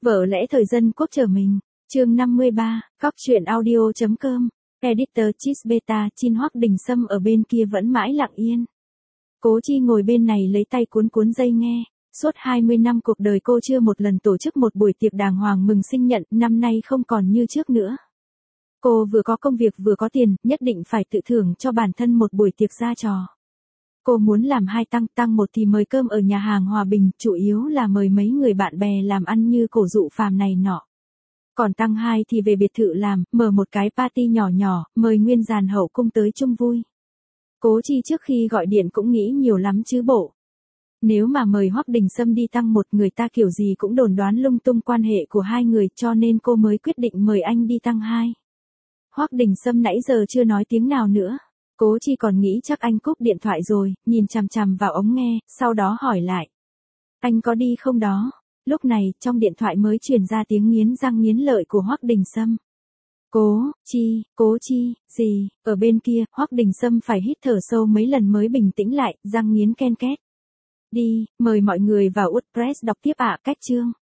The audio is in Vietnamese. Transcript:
Vợ lẽ thời dân quốc trở mình. Chương 53, Cóc truyện audio.com. Editor Chisbeta Chin Hoắc Đình Sâm ở bên kia vẫn mãi lặng yên. Cố Chi ngồi bên này lấy tay cuốn cuốn dây nghe. Suốt 20 năm cuộc đời cô chưa một lần tổ chức một buổi tiệc đàng hoàng mừng sinh nhật, năm nay không còn như trước nữa. Cô vừa có công việc vừa có tiền, nhất định phải tự thưởng cho bản thân một buổi tiệc ra trò. Cô muốn làm hai tăng một thì mời cơm ở nhà hàng Hòa Bình, chủ yếu là mời mấy người bạn bè làm ăn như Cổ Dụ Phàm này nọ. Còn tăng hai thì về biệt thự làm, mở một cái party nhỏ nhỏ, mời nguyên dàn hậu cung tới chung vui. Cố Chi trước khi gọi điện cũng nghĩ nhiều lắm chứ bộ. Nếu mà mời Hoắc Đình Sâm đi tăng một, người ta kiểu gì cũng đồn đoán lung tung quan hệ của hai người, cho nên cô mới quyết định mời anh đi tăng hai. Hoắc Đình Sâm nãy giờ chưa nói tiếng nào nữa. Cố Chi còn nghĩ chắc anh cúp điện thoại rồi, nhìn chằm chằm vào ống nghe, sau đó hỏi lại. Anh có đi không đó? Lúc này, trong điện thoại mới truyền ra tiếng nghiến răng nghiến lợi của Hoắc Đình Sâm. Cố Chi, gì? Ở bên kia, Hoắc Đình Sâm phải hít thở sâu mấy lần mới bình tĩnh lại, răng nghiến ken két. Đi, mời mọi người vào WordPress đọc tiếp ạ. Cách chương.